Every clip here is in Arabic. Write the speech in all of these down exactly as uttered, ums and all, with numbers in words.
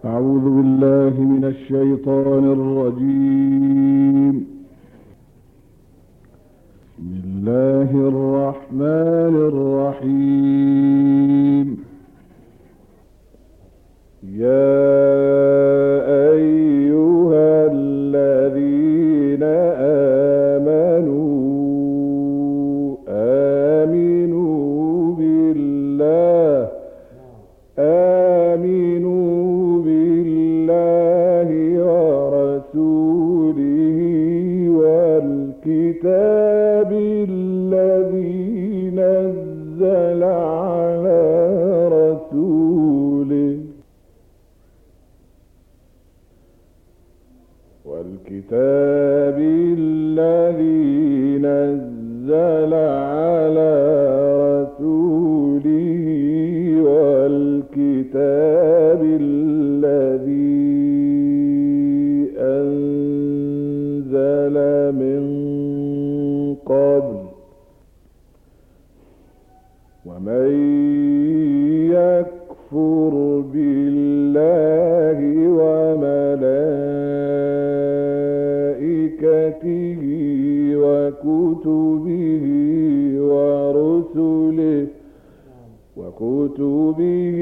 أعوذ بالله من الشيطان الرجيم. بسم الله الرحمن الرحيم. يا أيها الذين آمنوا آمنوا بالله آمنوا بالله ورسوله والكتاب الذي نزل على رسوله والكتاب الذي نزل على رسوله والكتاب الذي أنزل من قبل ومن يكفر بالله وملائكته وكتبه ورسله وكتبه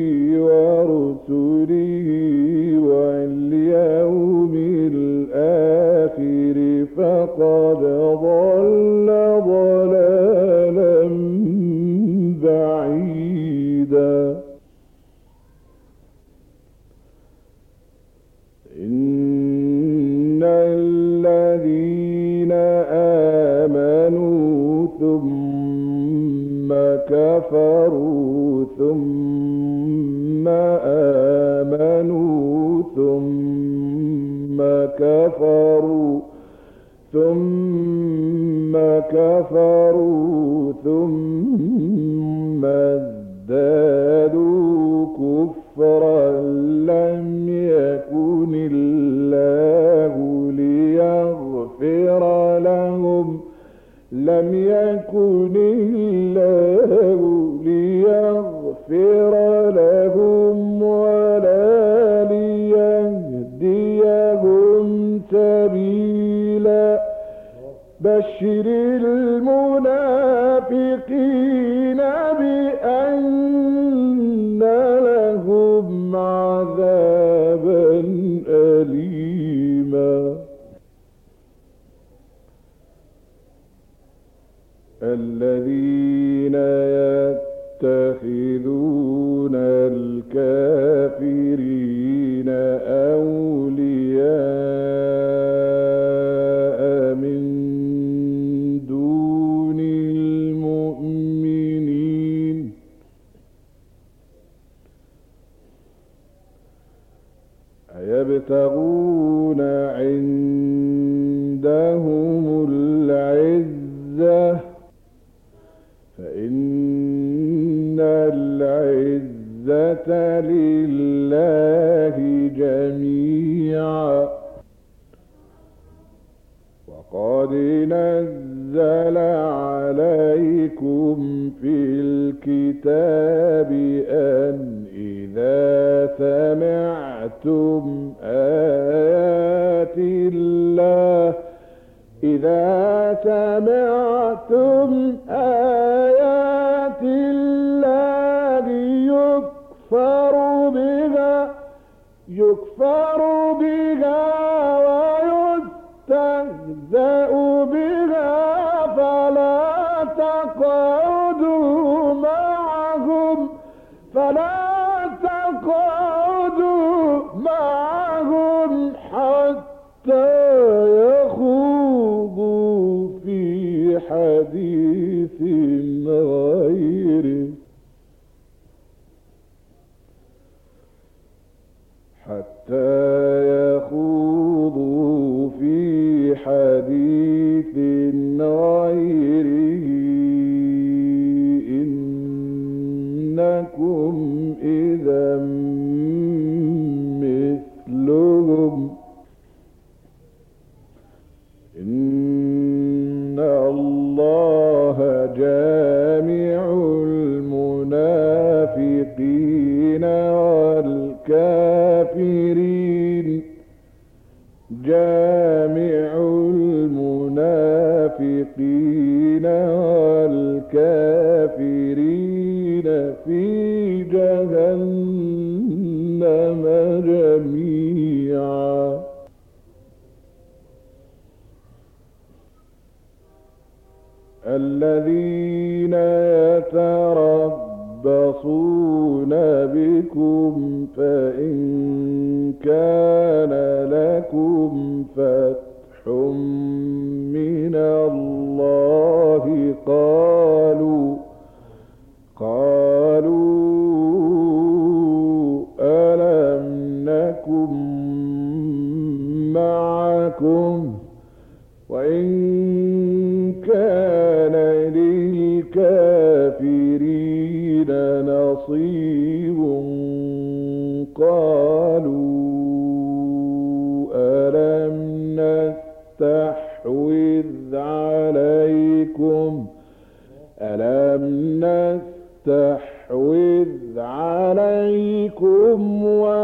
ورسله واليوم الآخر فقد ضل ضلالا بعيدا. إن الذين آمنوا ثم كفروا ثم آمنوا ثم كفروا ثم كفروا ثم ازدادوا كفرا لم يكن الله ليغفر لهم لم يكن الله ليغفر لهم ولا ليهديهم سبيلا. بشر المنافقين بأن لهم عذابا أليما. الذين يتخذون الكافرين أولياء من دون المؤمنين أيبتغون عندهم العزة فإن العزة لله جميعا. وقد نزل عليكم في الكتاب أن إذا سمعتم آيات الله إذا سمعتم آيات الله يكفر بها يكفر بها ويستهزأ بها فلا تقعدوا معهم فلا تقعدوا معهم حتى يخوضوا في حديث غيره حتى يخوضوا في حديث غيره إنكم إذا مثلهم. إن الله جامع المنافقين والكافرين جامع المنافقين والكافرين في جهنم جميعا. الذين يتربصون بكم فإن كان لكم فتح من الله قالوا قالوا ألم نكن معكم وإن كان للكافرين نصيب قالوا ألم نستحوذ عليكم ألم نستحوذ عليكم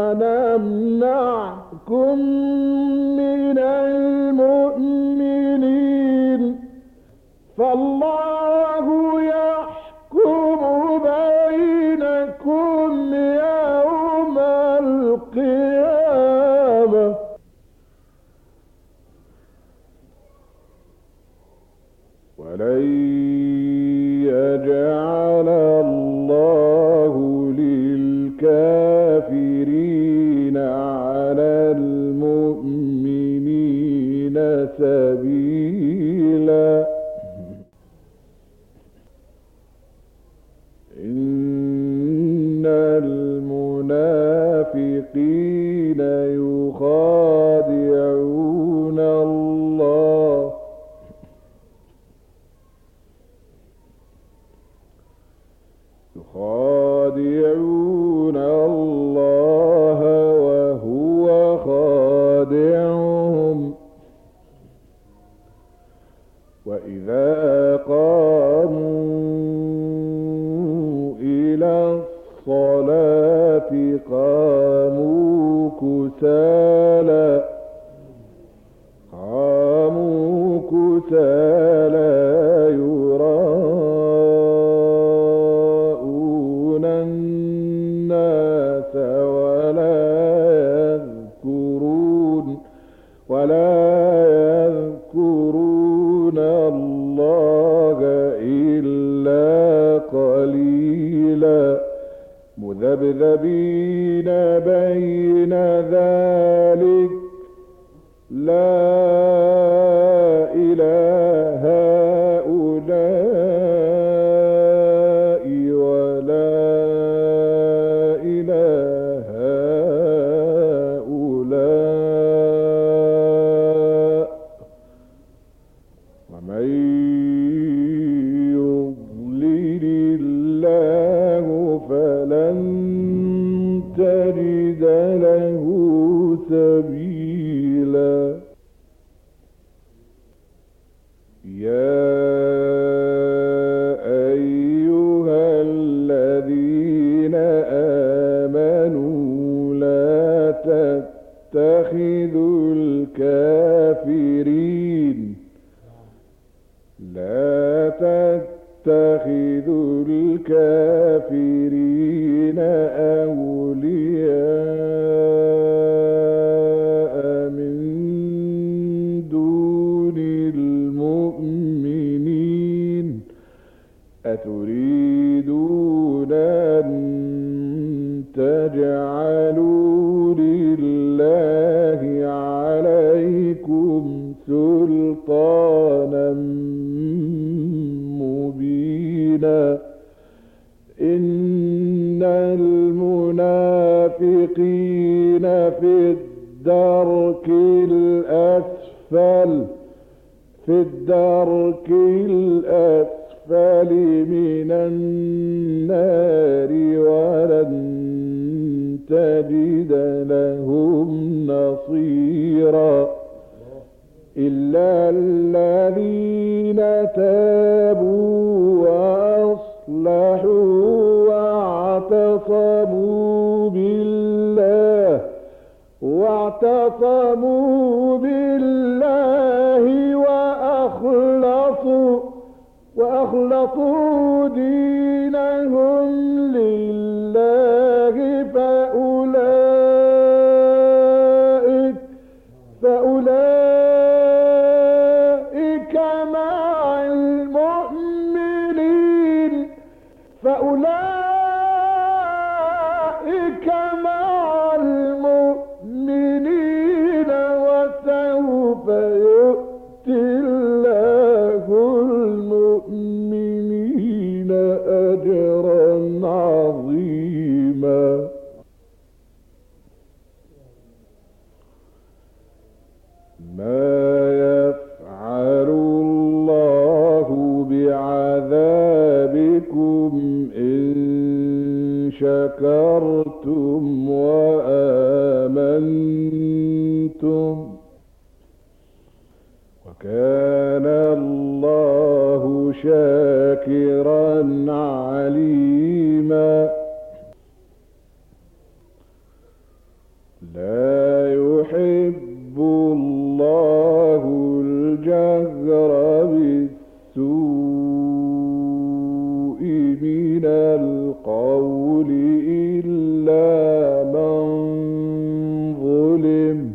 ونمنعكم من المؤمنين فالله يحكم بينكم يوم القيامة ولن يجعل الله للكافرين على المؤمنين سبيلا. إن المنافقين يخادعون الله يخادعون الله وهو خادعهم وإذا قاموا إلى الصلاة قاموا كسالى قاموا كسالى يراءون الناس ولا يذكرون ولا يذكرون الله إلا قليلا مذبذبين بين ذلك لا إله هؤلاء ولا إله هؤلاء ومن يضلل الله فلن تجد له سبيلا. يا أيها الذين آمنوا لا تتخذوا الكافرين لا تتخذوا الكافرين أولياء من دون المؤمنين أتريدون أن تجعلوا لله عليكم سلطانا مبينا. إن المنافقين في الدرك الأسفل في الدرك الأسفل من النار ولن تجد لهم نصيرا إلا الذين تابوا وأصلحوا واعتصموا بالله واعتصموا بالله وأخلصوا وأخلصوا دينهم لله فأولئك فأولئك مع المؤمنين فأولئك مع المؤمنين وسوف يؤتي الله المؤمنين أجرا عظيما. ما يفعل الله بعذابكم إن شكرتم وآمنتم وكان الله شاكرا عليما. لا يحب الله الجهر بالسوء من القول إلا من ظلم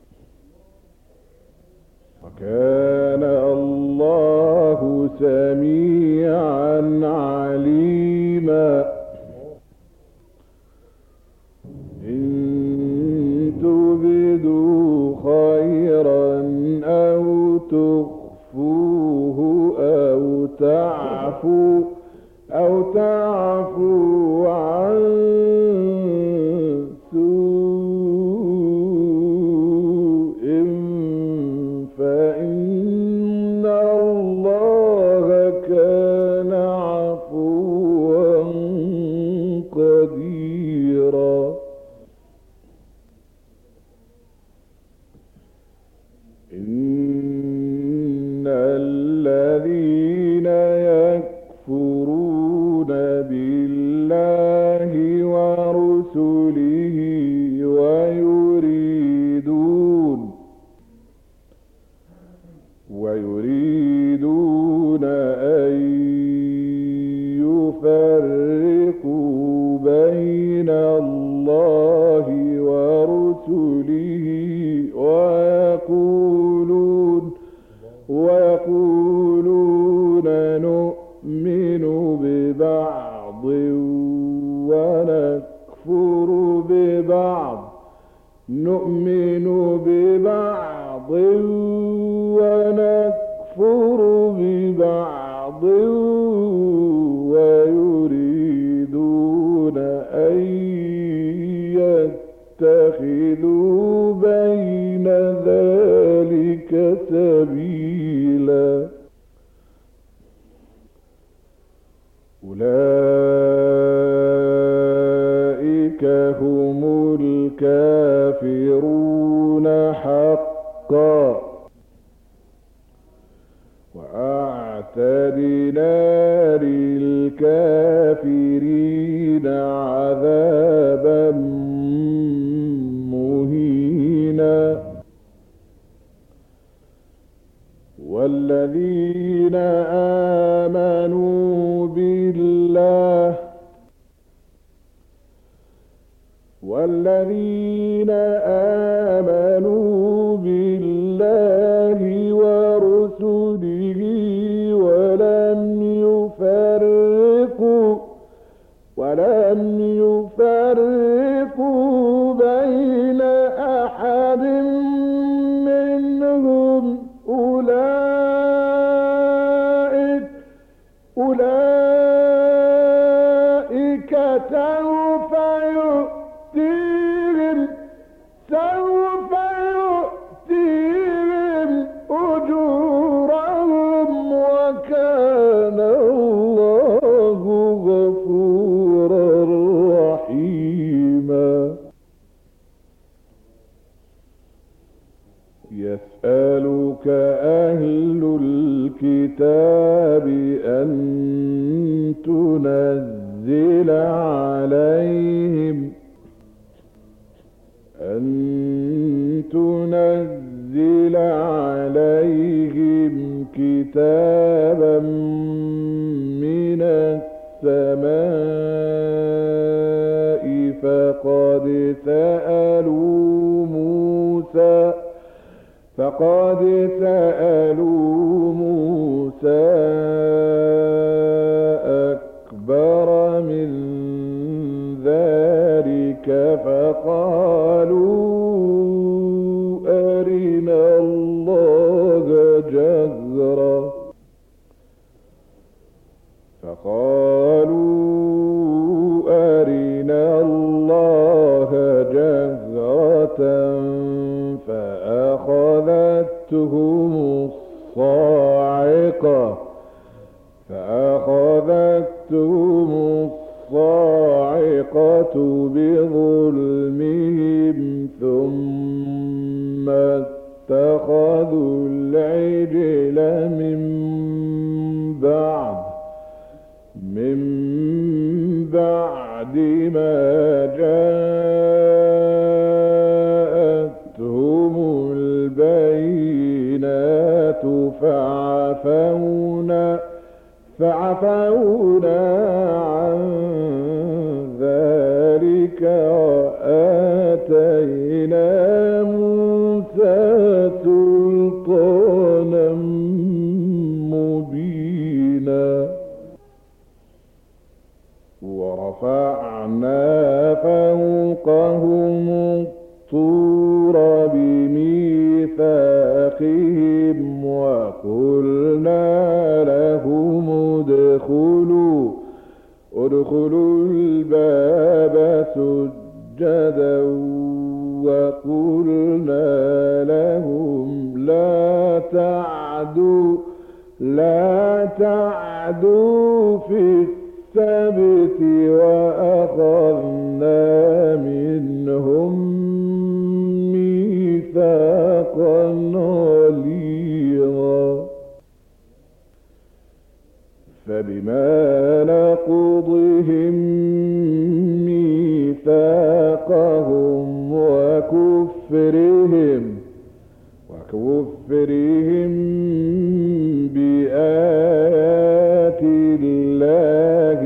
وكان الله سميعا عليما. إن تبدوا خيرا أو تخفوه أو تعفوا أو تعفوا عن سوء فإن الله كان عفوا قديرا. إن الذين يكفرون بالله ورسله ويريدون ويريدون أن يفرقوا بين الله ورسله ويقولون ويقولون نؤمن ببعض ونكفر ببعض نؤمن ببعض ونكفر ببعض ويريدون أن يتخذوا بين ذلك سبيلا. أولئك هم الكافرون حقا وأعتدنا للكافرين عذابا مهينا. والذين آمنوا بالله والذين آمنوا بالله ورسله ولم يفرقوا ولم يفرقوا بين أحد منهم أولئك أولئك سوف يؤتيهم سوف يؤتيهم أجورهم وكان الله غفورا رحيما. يسألك أهل الكتاب أن تنزل عليهم أن سألوا موسى فقد سألوا موسى أكبر من ذلك فقالوا أرنا الله جهرة فقالوا أرنا الله جهرة فأخذتهم الصاعقة فأخذتهم الصاعقة بظلمهم ثم اتخذوا العجل من بعد من بعد ما جاءتهم البينات فعفونا فعفونا عن ذلك وآتينا موسى سلطانا مبينا ورفعنا فوقهم الطور بميثاقهم وقلنا لهم ادخلوا ادخلوا الباب سجدا وقلنا لهم لا تعدوا لا تعدوا في السبت وأخذنا منهم ميثاقا غليظا فبما نقضهم ميثاقهم وكفرهم وكفرهم بآيات الله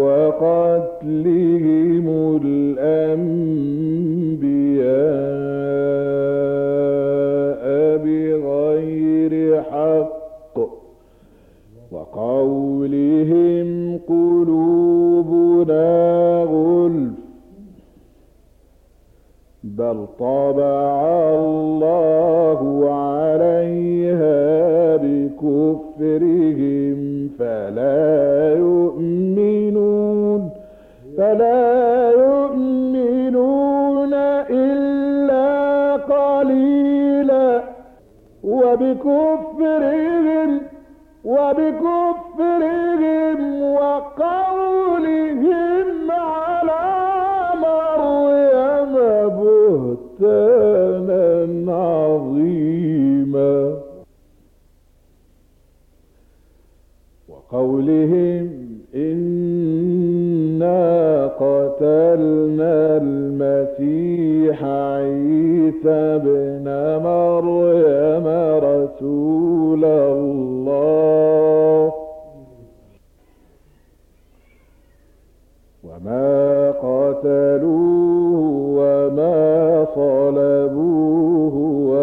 وقتلهم الأنبياء بغير حق وقولهم قلوبنا غلف بل طبع الله عليها بكفرهم فلا يؤمنون فلا يؤمنون إلا قليلا وبكفرهم وبكفرهم وقولهم على مريم بهتانا عظيما وقولهم إنا قتلنا المسيح عيسى ابن مريم رسول الله وما قتلوه وما صلبوه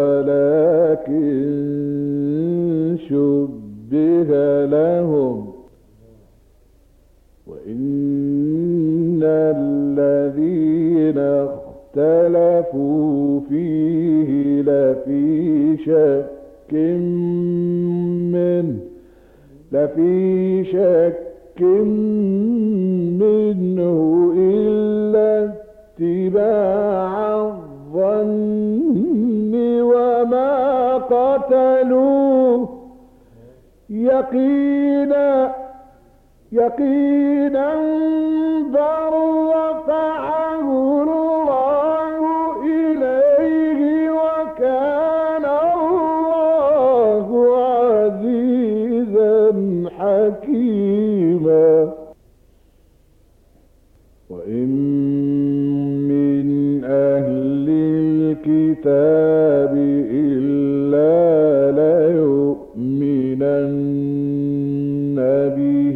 ولكن شبه لهم وإن الذين اختلفوا فيه لفي شك منه لفي شك منه إلا اتباع الظن وما قتلوه يقينا يقينا بل رفعه الله إليه وكان الله عزيزا حكيما وإن من أهل الكتاب إلا ليؤمنن به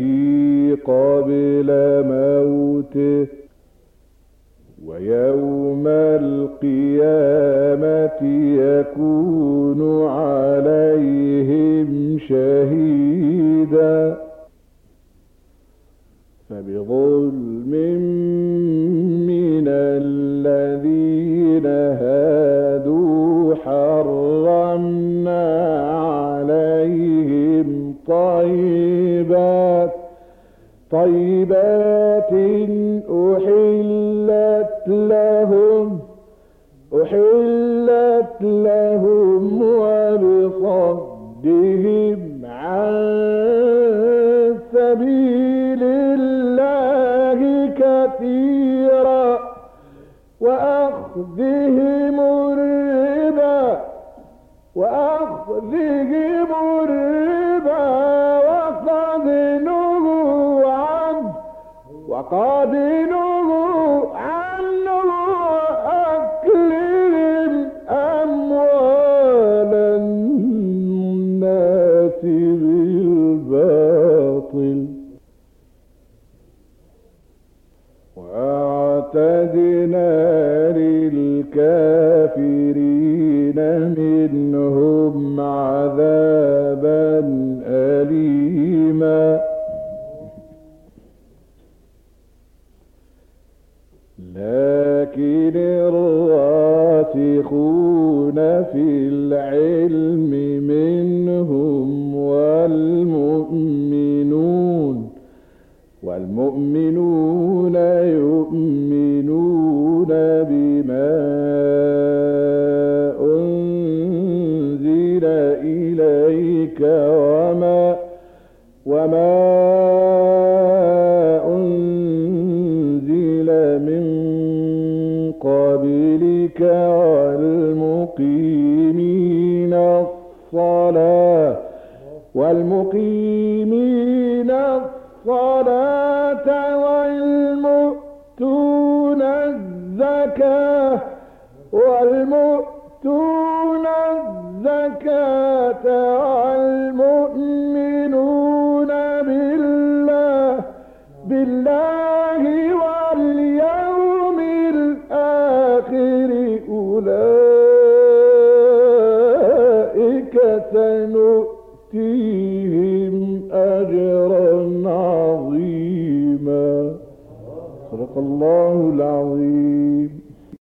قبل موته ويوم القيامة يكون عليهم شهيدا فبظلم من الذين هادوا حرمنا عليهم طيبات طيبات أحلت لهم أحلت لهم وبصدهم عن سبيل الله كثيرا وأخذهم الربا وأخذهم الربا وقد نهوا عنه وقد نهوا عنه وأكلهم أموال الناس بالباطل وأعتدنا للكافرين منهم عذابا أليما لكن الراسخون في العلم منهم والمؤمنون والمؤمنون يؤمنون بما أنزل إليك وما وما أنزل من قبلك والمقيمين الصلاة والمقيمين الصلاة والمؤتون الزكاة والمؤتون الزكاة والمؤمنون